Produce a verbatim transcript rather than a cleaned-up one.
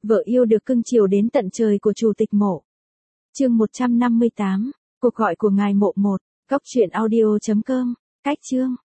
Vợ yêu được cưng chiều đến tận trời của Chủ tịch Mộ. Chương một trăm năm mươi tám, cuộc gọi của ngài Mộ một, góc truyện audio chấm com, cách chương.